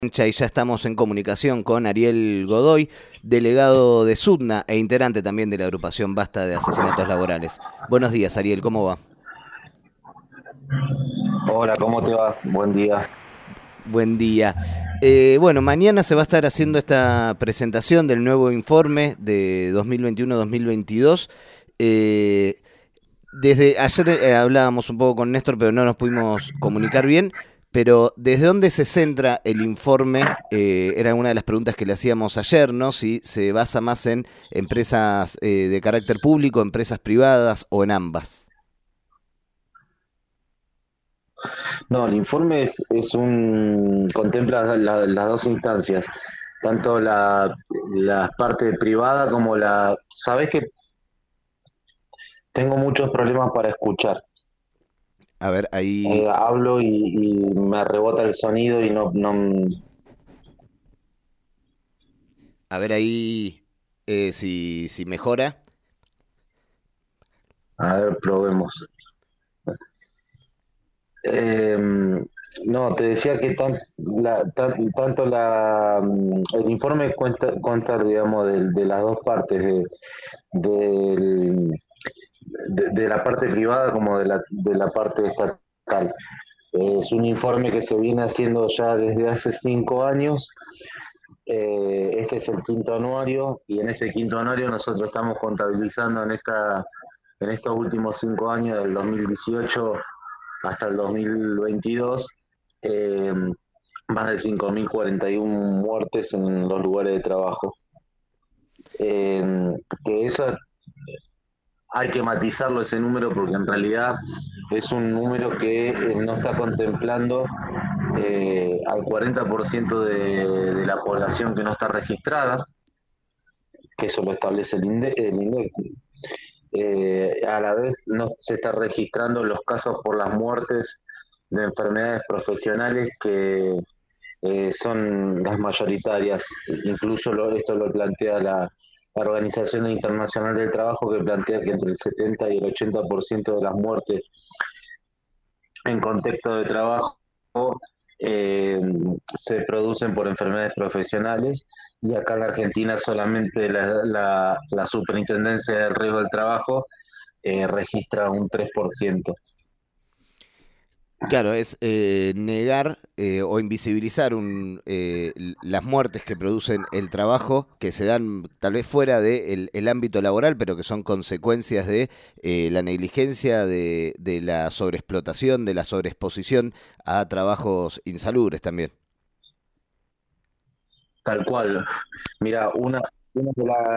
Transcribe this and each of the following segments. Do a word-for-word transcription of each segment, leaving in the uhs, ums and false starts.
Y ya estamos en comunicación con Ariel Godoy, delegado de SUTNA e integrante también de la agrupación Basta de Asesinatos Laborales. Buenos días, Ariel, ¿cómo va? Hola, ¿cómo te va? Buen día. Buen día. Eh, bueno, mañana se va a estar haciendo esta presentación del nuevo informe de dos mil veintiuno-dos mil veintidós. Eh, Desde ayer eh, hablábamos un poco con Néstor, pero no nos pudimos comunicar bien. Pero ¿desde dónde se centra el informe? Eh, era una de las preguntas que le hacíamos ayer, ¿no? Si se basa más en empresas eh, de carácter público, empresas privadas o en ambas. No, el informe es, es un contempla la- las dos instancias, tanto la, la parte privada como la. Sabes que tengo muchos problemas para escuchar. A ver, ahí, Eh, hablo y, y me rebota el sonido y no, no. a ver ahí eh, si, si mejora. A ver, probemos. Eh, no, te decía que tan- la- tan- tanto la, mm, el informe cuenta, cuenta digamos, de, de las dos partes, de, del de, de la parte privada como de la, de la parte estatal. Es un informe que se viene haciendo ya desde hace cinco años. Eh, este es el quinto anuario y en este quinto anuario nosotros estamos contabilizando en, esta, en estos últimos cinco años, del dos mil dieciocho hasta el dos mil veintidós, eh, más de cinco mil cuarenta y uno muertes en los lugares de trabajo. Eh, que eso hay que matizarlo ese número porque en realidad es un número que eh, no está contemplando eh, al cuarenta por ciento de, de la población que no está registrada, que eso lo establece el INDEC. El INDEC. Eh, a la vez no se está registrando los casos por las muertes de enfermedades profesionales que eh, son las mayoritarias. Incluso lo, esto lo plantea la, la Organización Internacional del Trabajo, que plantea que entre el setenta y el ochenta por ciento de las muertes en contexto de trabajo eh, se producen por enfermedades profesionales, y acá en la Argentina solamente la, la, la Superintendencia del Riesgo del Trabajo eh, registra un tres por ciento. Claro, es eh, negar eh, o invisibilizar un, eh, l- las muertes que producen el trabajo, que se dan tal vez fuera del el ámbito laboral, pero que son consecuencias de eh, la negligencia, de, de la sobreexplotación, de la sobreexposición a trabajos insalubres también. Tal cual. Mira, una, una de las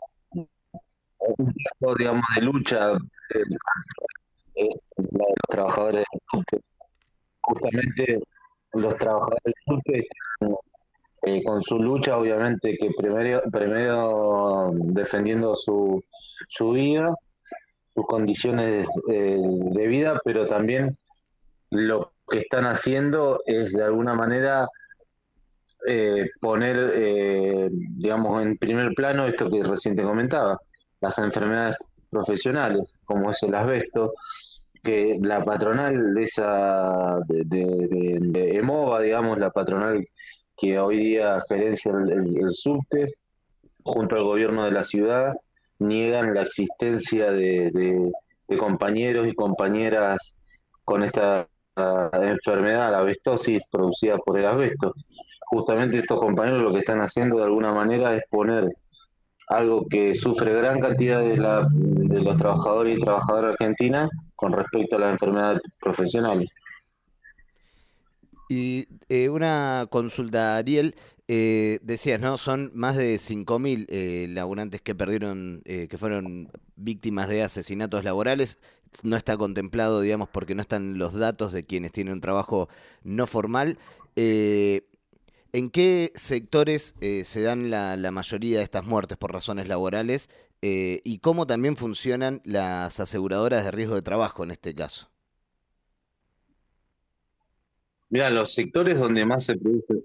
un caso, digamos, de lucha eh, es la de los trabajadores del subte. Justamente los trabajadores del subte, eh, con su lucha, obviamente, que primero, primero defendiendo su, su vida, sus condiciones eh, de vida, pero también lo que están haciendo es de alguna manera eh, poner, eh, digamos, en primer plano esto que recién te comentaba, las enfermedades profesionales, como es el asbesto, que la patronal de esa, de, de, de, de EMOVA, digamos, la patronal que hoy día gerencia el, el, el subte, junto al gobierno de la ciudad, niegan la existencia de, de, de compañeros y compañeras con esta uh, enfermedad, la asbestosis producida por el asbesto. Justamente estos compañeros lo que están haciendo de alguna manera es poner algo que sufre gran cantidad de, la, de los trabajadores y trabajadoras argentinas con respecto a las enfermedades profesionales. Y eh, una consulta, Ariel, eh, decías, ¿no? Son más de cinco mil eh, laburantes que perdieron, eh, que fueron víctimas de asesinatos laborales. No está contemplado, digamos, porque no están los datos de quienes tienen un trabajo no formal. Eh, ¿En qué sectores eh, se dan la, la mayoría de estas muertes por razones laborales? Eh, ¿y cómo también funcionan las aseguradoras de riesgo de trabajo en este caso? Mira, los sectores donde más se produce,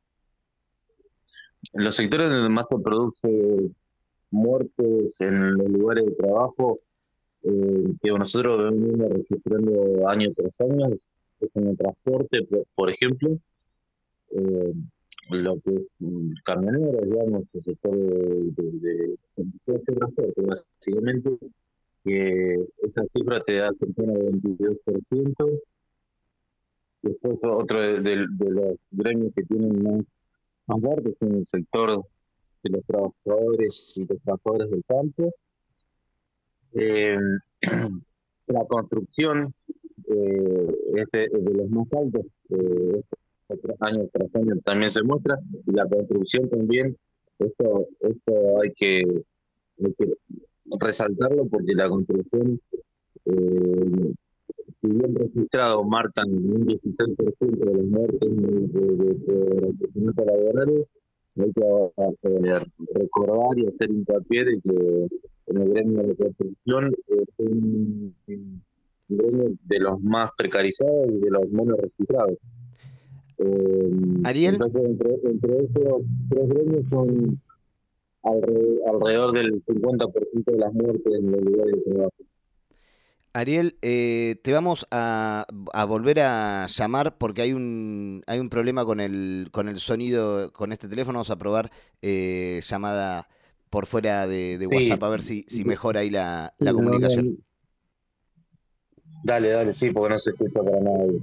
los sectores donde más se produce muertes en los lugares de trabajo, eh, que nosotros venimos registrando año tras año, es en el transporte, por, por ejemplo. Eh, lo que es mm, camioneros, digamos, el sector de, de, de, de ese transporte, básicamente, que esa cifra te da cercano al veintidós por ciento. Después otro de, de, de los gremios que tienen más, más fuertes en el sector de los trabajadores y los trabajadores del campo. Eh, la construcción eh, es de, de los más altos, eh, año tras año también se muestra, y la construcción también, esto, esto hay que, hay que resaltarlo porque la construcción, eh, si bien registrado marcan un dieciséis por ciento de las muertes de asesinatos laborales, hay que eh, recordar y hacer hincapié de que en el gremio de construcción es un, un gremio de los más precarizados y de los menos registrados. Eh, Ariel. entonces, entre, entre esos tres gremios son alrededor, alrededor del cincuenta por ciento de las muertes en los lugares de trabajo. Ariel, eh, te vamos a, a volver a llamar porque hay un hay un problema con el con el sonido con este teléfono. Vamos a probar eh, llamada por fuera de, de Sí, WhatsApp a ver si, si mejora ahí la, sí, la no, comunicación. no, dale, dale, sí, porque no se escucha para nadie.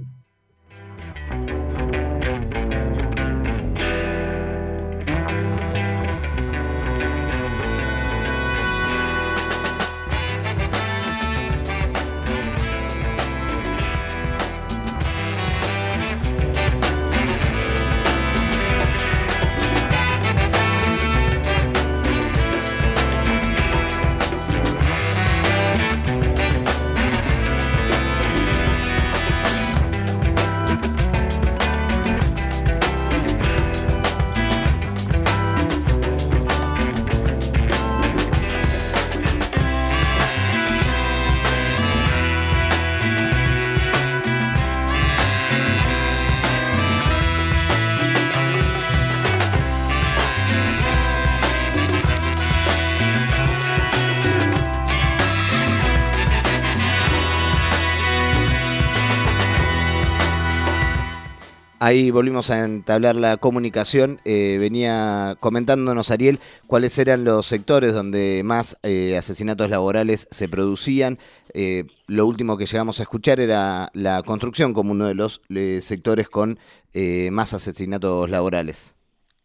Ahí volvimos a entablar la comunicación. Eh, venía comentándonos Ariel cuáles eran los sectores donde más eh, asesinatos laborales se producían. Eh, lo último que llegamos a escuchar era la construcción como uno de los eh, sectores con eh, más asesinatos laborales.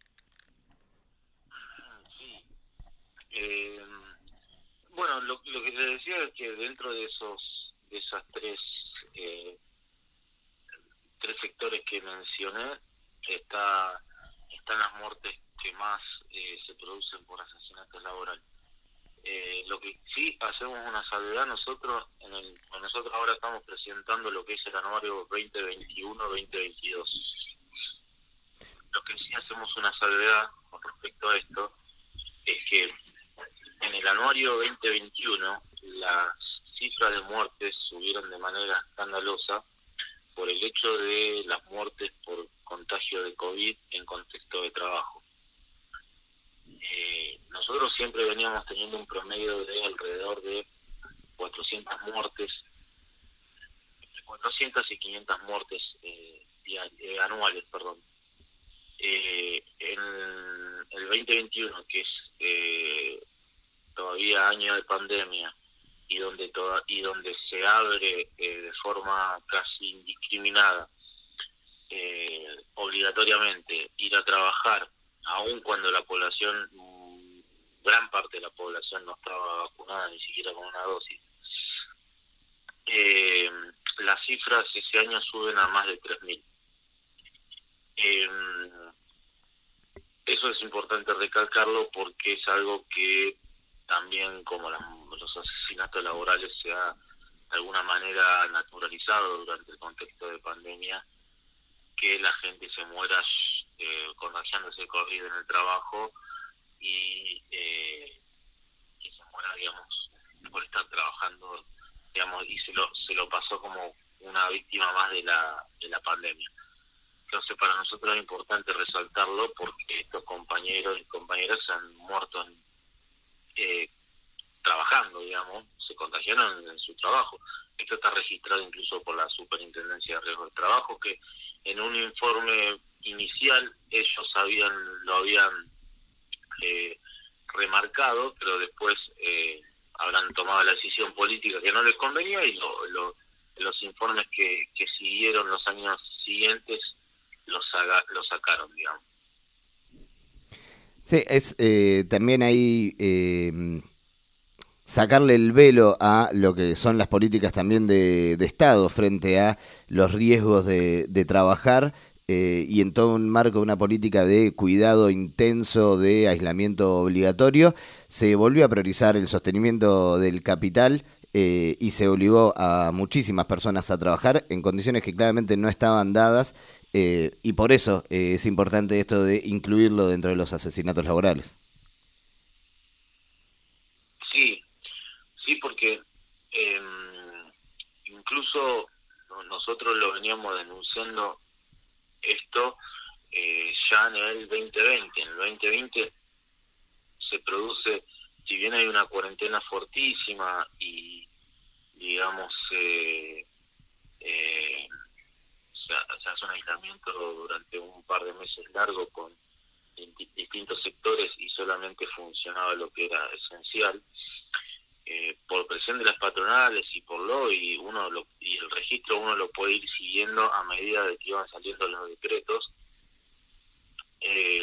Sí. Eh, bueno, lo, lo que te decía es que dentro de esos de esas tres eh, tres sectores que mencioné está están las muertes que más eh, se producen por asesinatos laborales. Eh, lo que sí hacemos una salvedad nosotros, en el, nosotros ahora estamos presentando lo que es el anuario veinte veintiuno veinte veintidós. Lo que sí hacemos una salvedad con respecto a esto es que en el anuario veinte veintiuno las cifras de muertes subieron de manera escandalosa por el hecho de las muertes por contagio de COVID en contexto de trabajo. Eh, nosotros siempre veníamos teniendo un promedio de alrededor de cuatrocientas muertes, entre cuatrocientas y quinientas muertes eh, eh, anuales, perdón. Eh, en el veinte veintiuno, que es eh, todavía año de pandemia, y donde toda, y donde se abre eh, de forma casi indiscriminada eh, obligatoriamente ir a trabajar, aun cuando la población, gran parte de la población no estaba vacunada ni siquiera con una dosis, eh, las cifras ese año suben a más de tres mil. Eh, eso es importante recalcarlo porque es algo que también, como las, los asesinatos laborales, se ha de alguna manera naturalizado durante el contexto de pandemia, que la gente se muera eh, contagiándose de COVID en el trabajo y eh, que se muera, digamos, por estar trabajando, digamos, y se lo se lo pasó como una víctima más de la de la pandemia. Entonces, para nosotros es importante resaltarlo porque estos compañeros y compañeras se han muerto en, eh, trabajando, digamos, se contagiaron en, en su trabajo. Esto está registrado incluso por la Superintendencia de Riesgo del Trabajo, que en un informe inicial ellos habían lo habían eh, remarcado, pero después eh, habrán tomado la decisión política que no les convenía y lo, lo, los informes que, que siguieron los años siguientes los, haga, los sacaron, digamos. Sí, es eh, también ahí eh, sacarle el velo a lo que son las políticas también de, de Estado frente a los riesgos de, de trabajar eh, y en todo un marco de una política de cuidado intenso, de aislamiento obligatorio, se volvió a priorizar el sostenimiento del capital eh, y se obligó a muchísimas personas a trabajar en condiciones que claramente no estaban dadas. Eh, y por eso eh, es importante esto de incluirlo dentro de los asesinatos laborales. Sí, sí, porque eh, incluso nosotros lo veníamos denunciando esto eh, ya en el veinte veinte. En el veinte veinte se produce, si bien hay una cuarentena fortísima y, digamos, eh, eh, se hace un aislamiento durante un par de meses largo con distintos sectores y solamente funcionaba lo que era esencial, eh, por presión de las patronales y por lo y uno lo, y el registro uno lo puede ir siguiendo a medida de que iban saliendo los decretos. Eh,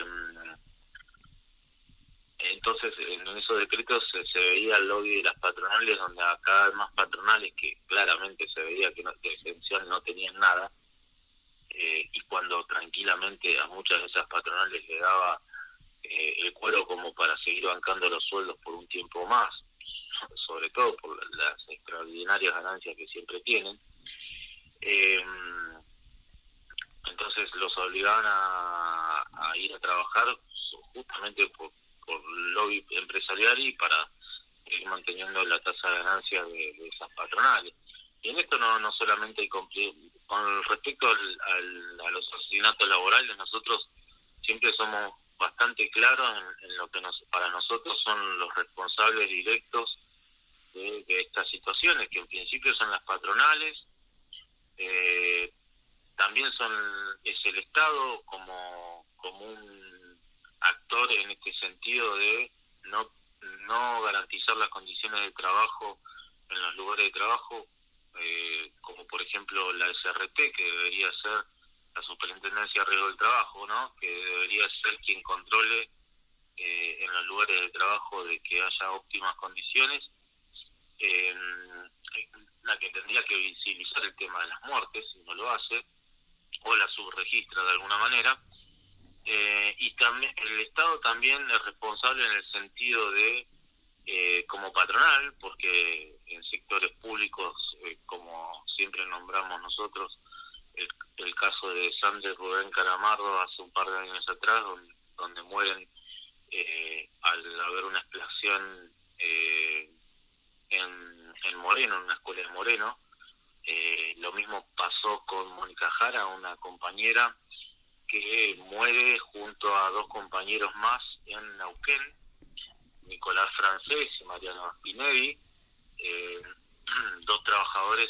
entonces en esos decretos se, se veía el lobby de las patronales, donde a cada vez más patronales que claramente se veía que no, de esencial no tenían nada. Eh, y cuando tranquilamente a muchas de esas patronales le daba eh, el cuero como para seguir bancando los sueldos por un tiempo más, sobre todo por las extraordinarias ganancias que siempre tienen, eh, entonces los obligaban a, a ir a trabajar justamente por, por lobby empresarial y para ir manteniendo la tasa de ganancia de, de esas patronales. Y en esto no, no solamente hay cumplir, con respecto al, al, a los asesinatos laborales, nosotros siempre somos bastante claros en, en lo que nos, para nosotros son los responsables directos de, de estas situaciones, que en principio son las patronales, eh, también son es el Estado como, como un actor en este sentido de no, no garantizar las condiciones de trabajo en los lugares de trabajo, eh, como por ejemplo la S R T, que debería ser la Superintendencia de Riesgo del Trabajo, ¿no? Que debería ser quien controle eh, en los lugares de trabajo de que haya óptimas condiciones, eh, la que tendría que visibilizar el tema de las muertes, si no lo hace, o la subregistra de alguna manera, eh, y también el Estado también es responsable en el sentido de eh, como patronal, porque en sectores públicos, eh, como siempre nombramos nosotros, el, el caso de Sandra y Rubén Caramardo hace un par de años atrás, donde, donde mueren eh, al haber una explosión eh, en, en Moreno, en una escuela de Moreno. Eh, lo mismo pasó con Mónica Jara, una compañera que muere junto a dos compañeros más en Neuquén, Nicolás Francés y Mariano Spinelli, eh, dos trabajadores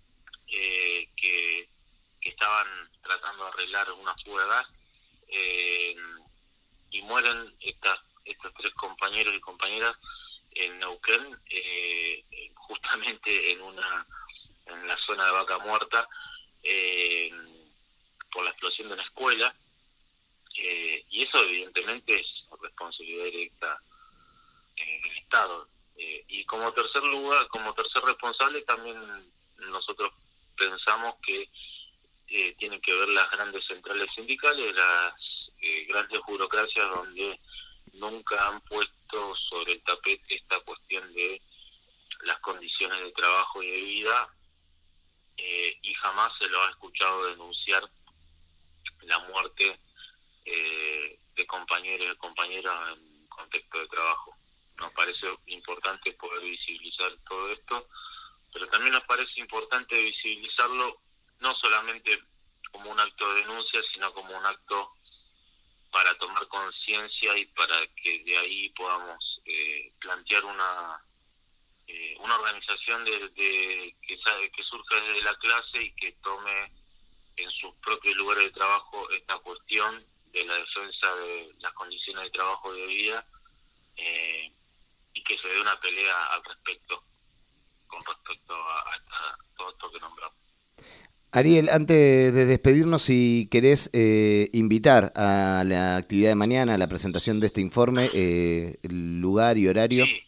eh, que, que estaban tratando de arreglar una fuga de gas, eh, y mueren estas, estos tres compañeros y compañeras en Neuquén, eh, justamente en una en la zona de Vaca Muerta, eh, por la explosión de una escuela, eh, y eso evidentemente es responsabilidad directa eh, del Estado. Eh, y como tercer lugar, como tercer responsable, también nosotros pensamos que eh, tienen que ver las grandes centrales sindicales, las eh, grandes burocracias donde nunca han puesto sobre el tapete esta cuestión de las condiciones de trabajo y de vida, eh, y jamás se lo ha escuchado denunciar la muerte eh, de compañeros y compañeras en contexto de trabajo. Nos parece importante poder visibilizar todo esto, pero también nos parece importante visibilizarlo no solamente como un acto de denuncia, sino como un acto para tomar conciencia y para que de ahí podamos eh, plantear una eh, una organización de, de que sabe que surja desde la clase y que tome en sus propios lugares de trabajo esta cuestión de la defensa de las condiciones de trabajo y de vida, eh, y que se dé una pelea al respecto, con respecto a, a, a todo esto que nombramos. Ariel, antes de despedirnos, si querés eh, invitar a la actividad de mañana, a la presentación de este informe, eh, el lugar y horario. Sí,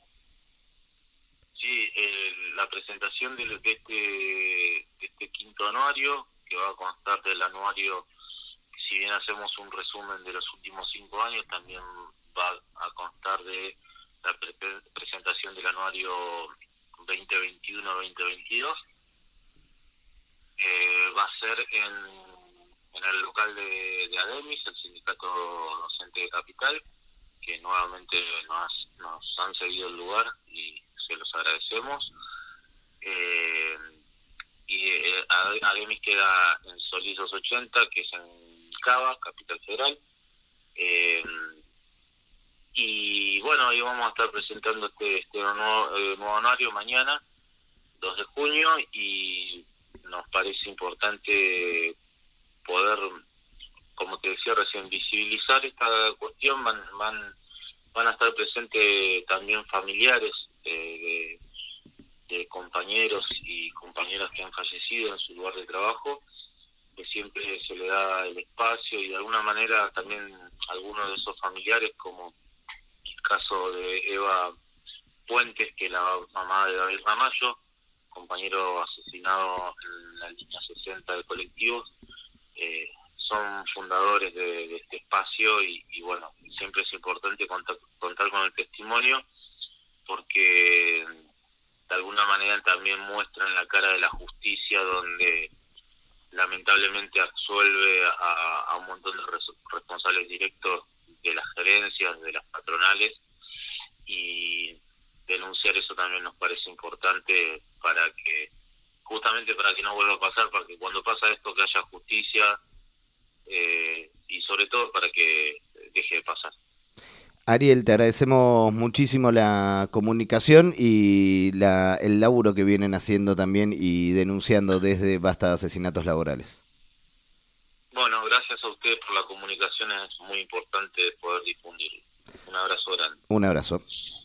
sí eh, la presentación de, de, este, de este quinto anuario, que va a constar del anuario, si bien hacemos un resumen de los últimos cinco años, también va a constar de la pre presentación del anuario veinte veintiuno veinte veintidós. Eh, va a ser en, en el local de, de ADEMIS, el Sindicato Docente de Capital, que nuevamente nos, nos han cedido el lugar y se los agradecemos. Eh, y eh, ADEMIS queda en Solís doscientos ochenta, que es en Cava, Capital Federal. Eh, y bueno, ahí vamos a estar presentando este, este nuevo, eh, nuevo anuario mañana, dos de junio, y nos parece importante poder, como te decía recién, visibilizar esta cuestión. Van, van, van a estar presentes también familiares eh, de, de compañeros y compañeras que han fallecido en su lugar de trabajo, que siempre se le da el espacio, y de alguna manera también algunos de esos familiares, como el caso de Eva Puentes, que es la mamá de David Ramallo, compañero asesinado en la línea sesenta de colectivos, eh, son fundadores de, de este espacio, y, y bueno, siempre es importante contar, contar con el testimonio, porque de alguna manera también muestran la cara de la justicia, donde lamentablemente absuelve a, a un montón de res, responsables directos de las gerencias, de las patronales, y denunciar eso también nos parece importante para que, justamente para que no vuelva a pasar, para que cuando pasa esto que haya justicia, eh, y sobre todo para que deje de pasar. Ariel, te agradecemos muchísimo la comunicación y la, el laburo que vienen haciendo también y denunciando desde Basta de Asesinatos Laborales. Bueno, gracias a ustedes por la comunicación, es muy importante poder difundirlo. Un abrazo grande. Un abrazo.